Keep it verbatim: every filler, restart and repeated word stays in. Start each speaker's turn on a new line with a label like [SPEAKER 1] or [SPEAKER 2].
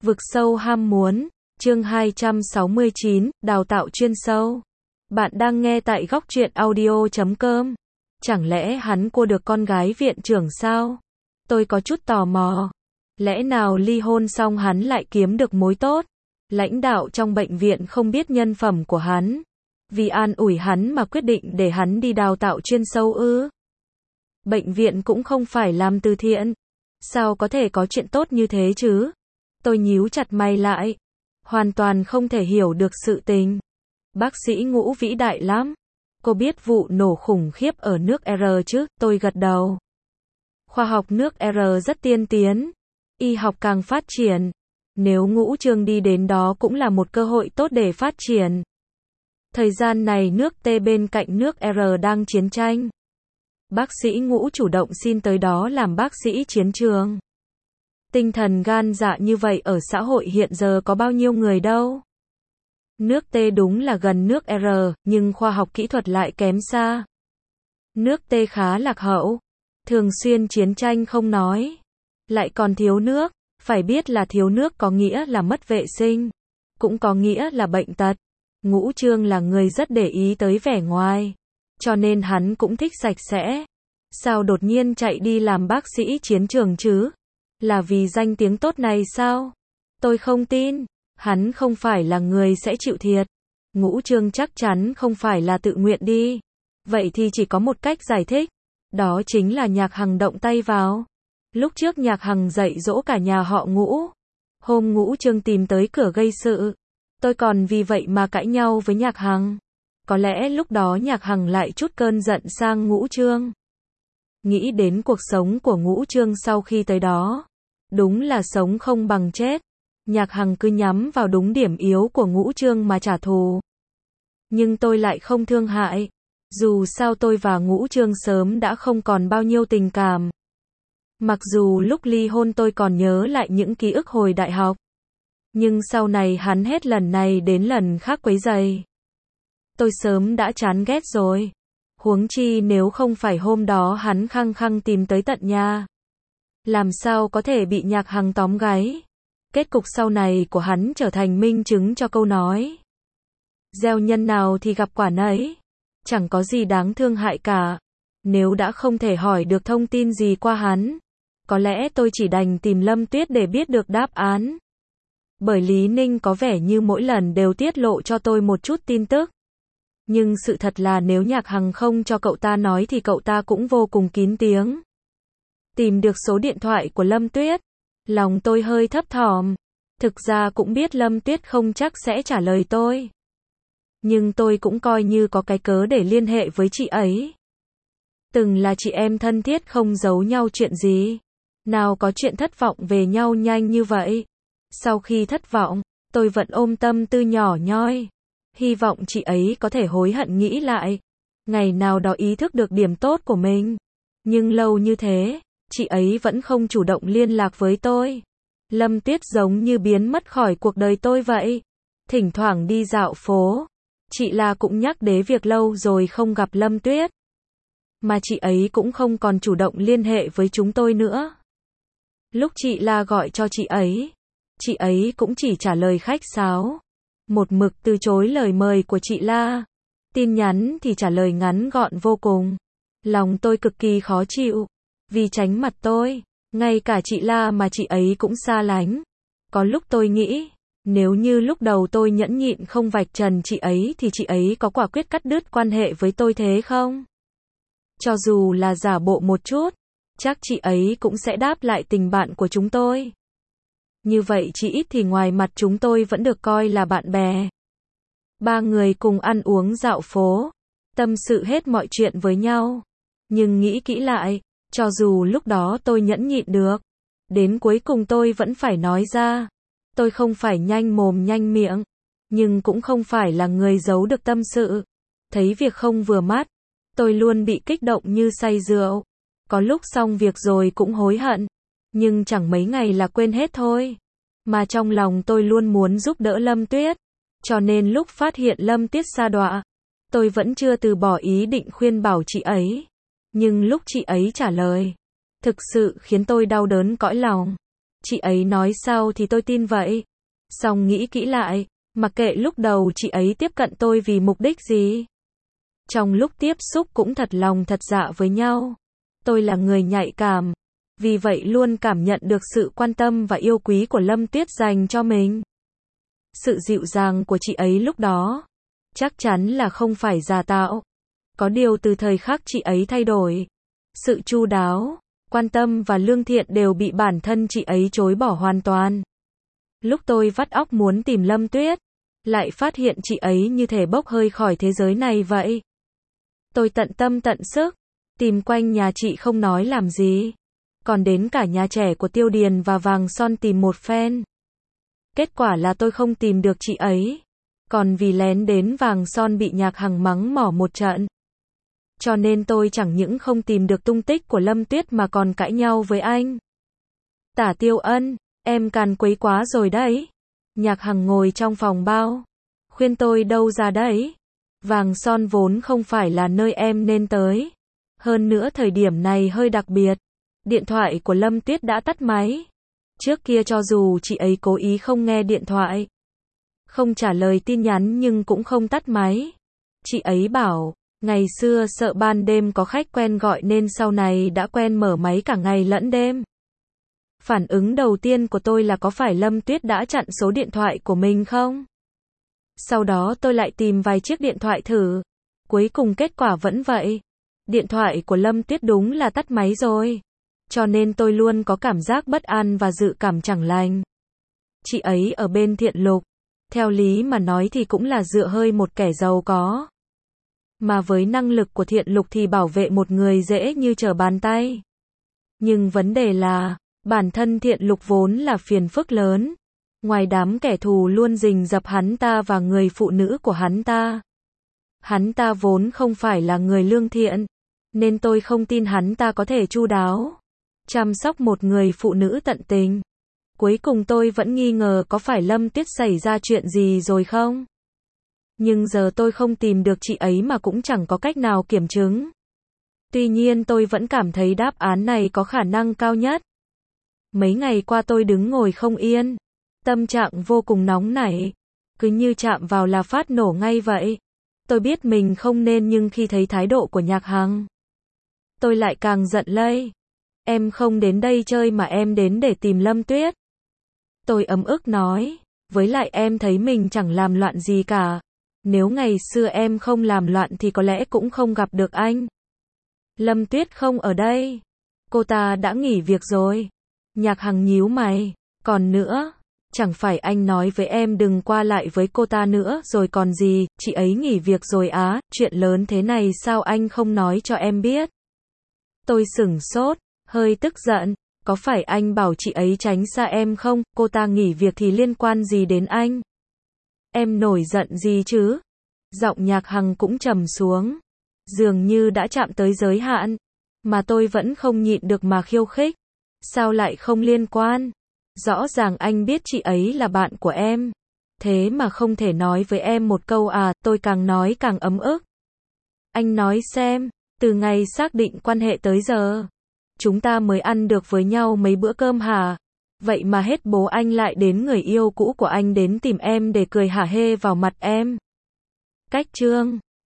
[SPEAKER 1] Vực sâu ham muốn, chương hai trăm sáu mươi chín, đào tạo chuyên sâu. Bạn đang nghe tại góc truyện audio chấm com. Chẳng lẽ hắn cua được con gái viện trưởng sao? Tôi có chút tò mò. Lẽ nào ly hôn xong hắn lại kiếm được mối tốt? Lãnh đạo trong bệnh viện không biết nhân phẩm của hắn. Vì an ủi hắn mà quyết định để hắn đi đào tạo chuyên sâu ư? Bệnh viện cũng không phải làm từ thiện. Sao có thể có chuyện tốt như thế chứ? Tôi nhíu chặt mày lại. Hoàn toàn không thể hiểu được sự tình. Bác sĩ Ngũ vĩ đại lắm. Cô biết vụ nổ khủng khiếp ở nước R chứ? Tôi gật đầu. Khoa học nước R rất tiên tiến. Y học càng phát triển. Nếu Ngũ Trương đi đến đó cũng là một cơ hội tốt để phát triển. Thời gian này nước T bên cạnh nước R đang chiến tranh. Bác sĩ Ngũ chủ động xin tới đó làm bác sĩ chiến trường. Tinh thần gan dạ như vậy ở xã hội hiện giờ có bao nhiêu người đâu. Nước T đúng là gần nước R, nhưng khoa học kỹ thuật lại kém xa. Nước T khá lạc hậu, thường xuyên chiến tranh không nói, lại còn thiếu nước. Phải biết là thiếu nước có nghĩa là mất vệ sinh, cũng có nghĩa là bệnh tật. Ngũ Trương là người rất để ý tới vẻ ngoài, cho nên hắn cũng thích sạch sẽ. Sao đột nhiên chạy đi làm bác sĩ chiến trường chứ? Là vì danh tiếng tốt này sao? Tôi không tin. Hắn không phải là người sẽ chịu thiệt. Ngũ Trương chắc chắn không phải là tự nguyện đi. Vậy thì chỉ có một cách giải thích. Đó chính là Nhạc Hằng động tay vào. Lúc trước Nhạc Hằng dạy dỗ cả nhà họ Ngũ. Hôm Ngũ Trương tìm tới cửa gây sự, tôi còn vì vậy mà cãi nhau với Nhạc Hằng. Có lẽ lúc đó Nhạc Hằng lại chút cơn giận sang Ngũ Trương. Nghĩ đến cuộc sống của Ngũ Trương sau khi tới đó. Đúng là sống không bằng chết. Nhạc Hằng cứ nhắm vào đúng điểm yếu của Ngũ Trương mà trả thù. Nhưng tôi lại không thương hại. Dù sao tôi và Ngũ Trương sớm đã không còn bao nhiêu tình cảm. Mặc dù lúc ly hôn tôi còn nhớ lại những ký ức hồi đại học. Nhưng sau này hắn hết lần này đến lần khác quấy rầy. Tôi sớm đã chán ghét rồi. Huống chi nếu không phải hôm đó hắn khăng khăng tìm tới tận nhà. Làm sao có thể bị Nhạc Hằng tóm gáy. Kết cục sau này của hắn trở thành minh chứng cho câu nói. Gieo nhân nào thì gặp quả nấy. Chẳng có gì đáng thương hại cả. Nếu đã không thể hỏi được thông tin gì qua hắn, có lẽ tôi chỉ đành tìm Lâm Tuyết để biết được đáp án. Bởi Lý Ninh có vẻ như mỗi lần đều tiết lộ cho tôi một chút tin tức. Nhưng sự thật là nếu Nhạc Hằng không cho cậu ta nói thì cậu ta cũng vô cùng kín tiếng. Tìm được số điện thoại của Lâm Tuyết. Lòng tôi hơi thấp thỏm. Thực ra cũng biết Lâm Tuyết không chắc sẽ trả lời tôi. Nhưng tôi cũng coi như có cái cớ để liên hệ với chị ấy. Từng là chị em thân thiết không giấu nhau chuyện gì. Nào có chuyện thất vọng về nhau nhanh như vậy. Sau khi thất vọng, tôi vẫn ôm tâm tư nhỏ nhoi. Hy vọng chị ấy có thể hối hận nghĩ lại. Ngày nào đó ý thức được điểm tốt của mình. Nhưng lâu như thế, chị ấy vẫn không chủ động liên lạc với tôi. Lâm Tuyết giống như biến mất khỏi cuộc đời tôi vậy. Thỉnh thoảng đi dạo phố, chị La cũng nhắc đến việc lâu rồi không gặp Lâm Tuyết. Mà chị ấy cũng không còn chủ động liên hệ với chúng tôi nữa. Lúc chị La gọi cho chị ấy, chị ấy cũng chỉ trả lời khách sáo. Một mực từ chối lời mời của chị La. Tin nhắn thì trả lời ngắn gọn vô cùng. Lòng tôi cực kỳ khó chịu. Vì tránh mặt tôi, ngay cả chị La mà chị ấy cũng xa lánh. Có lúc tôi nghĩ, nếu như lúc đầu tôi nhẫn nhịn không vạch trần chị ấy thì chị ấy có quả quyết cắt đứt quan hệ với tôi thế không? Cho dù là giả bộ một chút, chắc chị ấy cũng sẽ đáp lại tình bạn của chúng tôi. Như vậy chỉ ít thì ngoài mặt chúng tôi vẫn được coi là bạn bè. Ba người cùng ăn uống dạo phố, tâm sự hết mọi chuyện với nhau. Nhưng nghĩ kỹ lại, cho dù lúc đó tôi nhẫn nhịn được, đến cuối cùng tôi vẫn phải nói ra. Tôi không phải nhanh mồm nhanh miệng, nhưng cũng không phải là người giấu được tâm sự. Thấy việc không vừa mắt, tôi luôn bị kích động như say rượu. Có lúc xong việc rồi cũng hối hận, nhưng chẳng mấy ngày là quên hết thôi. Mà trong lòng tôi luôn muốn giúp đỡ Lâm Tuyết, cho nên lúc phát hiện Lâm Tuyết sa đọa, tôi vẫn chưa từ bỏ ý định khuyên bảo chị ấy. Nhưng lúc chị ấy trả lời, thực sự khiến tôi đau đớn cõi lòng. Chị ấy nói sao thì tôi tin vậy. Xong nghĩ kỹ lại, mặc kệ lúc đầu chị ấy tiếp cận tôi vì mục đích gì. Trong lúc tiếp xúc cũng thật lòng thật dạ với nhau. Tôi là người nhạy cảm, vì vậy luôn cảm nhận được sự quan tâm và yêu quý của Lâm Tuyết dành cho mình. Sự dịu dàng của chị ấy lúc đó, chắc chắn là không phải giả tạo. Có điều từ thời khắc chị ấy thay đổi, sự chu đáo, quan tâm và lương thiện đều bị bản thân chị ấy chối bỏ hoàn toàn. Lúc tôi vắt óc muốn tìm Lâm Tuyết, lại phát hiện chị ấy như thể bốc hơi khỏi thế giới này vậy. Tôi tận tâm tận sức, tìm quanh nhà chị không nói làm gì. Còn đến cả nhà trẻ của Tiêu Điền và Vàng Son tìm một phen. Kết quả là tôi không tìm được chị ấy. Còn vì lén đến Vàng Son bị Nhạc Hằng mắng mỏ một trận. Cho nên tôi chẳng những không tìm được tung tích của Lâm Tuyết mà còn cãi nhau với anh. Tả Tiêu Ân, em càn quấy quá rồi đấy. Nhạc Hằng ngồi trong phòng bao. Khuyên tôi đâu ra đấy. Vàng Son vốn không phải là nơi em nên tới. Hơn nữa thời điểm này hơi đặc biệt. Điện thoại của Lâm Tuyết đã tắt máy. Trước kia cho dù chị ấy cố ý không nghe điện thoại, không trả lời tin nhắn nhưng cũng không tắt máy. Chị ấy bảo, ngày xưa sợ ban đêm có khách quen gọi nên sau này đã quen mở máy cả ngày lẫn đêm. Phản ứng đầu tiên của tôi là có phải Lâm Tuyết đã chặn số điện thoại của mình không? Sau đó tôi lại tìm vài chiếc điện thoại thử. Cuối cùng kết quả vẫn vậy. Điện thoại của Lâm Tuyết đúng là tắt máy rồi. Cho nên tôi luôn có cảm giác bất an và dự cảm chẳng lành. Chị ấy ở bên Thiện Lục. Theo lý mà nói thì cũng là dựa hơi một kẻ giàu có. Mà với năng lực của Thiện Lục thì bảo vệ một người dễ như trở bàn tay. Nhưng vấn đề là, bản thân Thiện Lục vốn là phiền phức lớn. Ngoài đám kẻ thù luôn rình rập hắn ta và người phụ nữ của hắn ta. Hắn ta vốn không phải là người lương thiện. Nên tôi không tin hắn ta có thể chu đáo chăm sóc một người phụ nữ tận tình. Cuối cùng tôi vẫn nghi ngờ có phải Lâm Tuyết xảy ra chuyện gì rồi không? Nhưng giờ tôi không tìm được chị ấy mà cũng chẳng có cách nào kiểm chứng. Tuy nhiên tôi vẫn cảm thấy đáp án này có khả năng cao nhất. Mấy ngày qua tôi đứng ngồi không yên. Tâm trạng vô cùng nóng nảy. Cứ như chạm vào là phát nổ ngay vậy. Tôi biết mình không nên nhưng khi thấy thái độ của Nhạc Hằng, tôi lại càng giận lây. Em không đến đây chơi mà em đến để tìm Lâm Tuyết. Tôi ấm ức nói. Với lại em thấy mình chẳng làm loạn gì cả. Nếu ngày xưa em không làm loạn thì có lẽ cũng không gặp được anh. Lâm Tuyết không ở đây. Cô ta đã nghỉ việc rồi. Nhạc Hằng nhíu mày. Còn nữa, chẳng phải anh nói với em đừng qua lại với cô ta nữa rồi còn gì, chị ấy nghỉ việc rồi á, chuyện lớn thế này sao anh không nói cho em biết. Tôi sửng sốt, hơi tức giận, có phải anh bảo chị ấy tránh xa em không, cô ta nghỉ việc thì liên quan gì đến anh? Em nổi giận gì chứ? Giọng Nhạc Hằng cũng trầm xuống, dường như đã chạm tới giới hạn, mà tôi vẫn không nhịn được mà khiêu khích. Sao lại không liên quan? Rõ ràng anh biết chị ấy là bạn của em. Thế mà không thể nói với em một câu à, tôi càng nói càng ấm ức. Anh nói xem, từ ngày xác định quan hệ tới giờ, chúng ta mới ăn được với nhau mấy bữa cơm hả? Vậy mà hết bố anh lại đến người yêu cũ của anh đến tìm em để cười hả hê vào mặt em. Cách chương